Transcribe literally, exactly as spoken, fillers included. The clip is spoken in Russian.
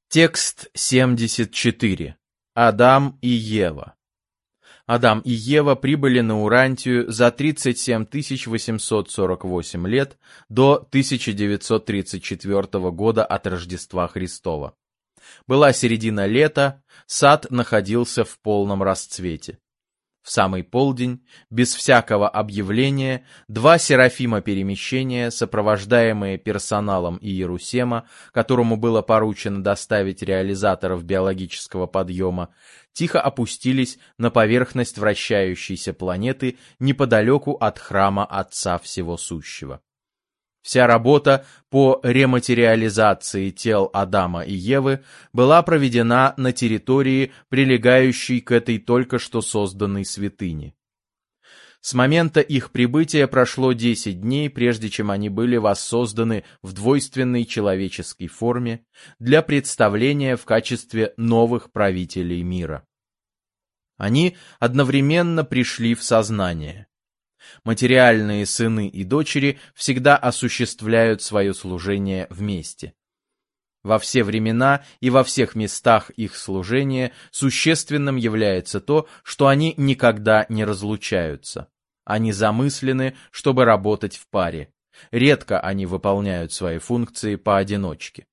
Текст семьдесят четыре. Адам и Ева. Адам и Ева прибыли на Урантию за тридцать семь тысяч восемьсот сорок восемь лет до тысяча девятьсот тридцать четвёртого года от Рождества Христова. Была середина лета, сад находился в полном расцвете. В самый полдень, без всякого объявления, два серафима перемещения, сопровождаемые персоналом Иерусема, которому было поручено доставить реализаторов биологического подъема, тихо опустились на поверхность вращающейся планеты неподалеку от храма Отца Всего Сущего. Вся работа по рематериализации тел Адама и Евы была проведена на территории, прилегающей к этой только что созданной святыне. С момента их прибытия прошло десять дней, прежде чем они были воссозданы в двойственной человеческой форме для представления в качестве новых правителей мира. Они одновременно пришли в сознание. Материальные сыны и дочери всегда осуществляют свое служение вместе. Во все времена и во всех местах их служения существенным является то, что они никогда не разлучаются. Они замыслены, чтобы работать в паре. Редко они выполняют свои функции поодиночке.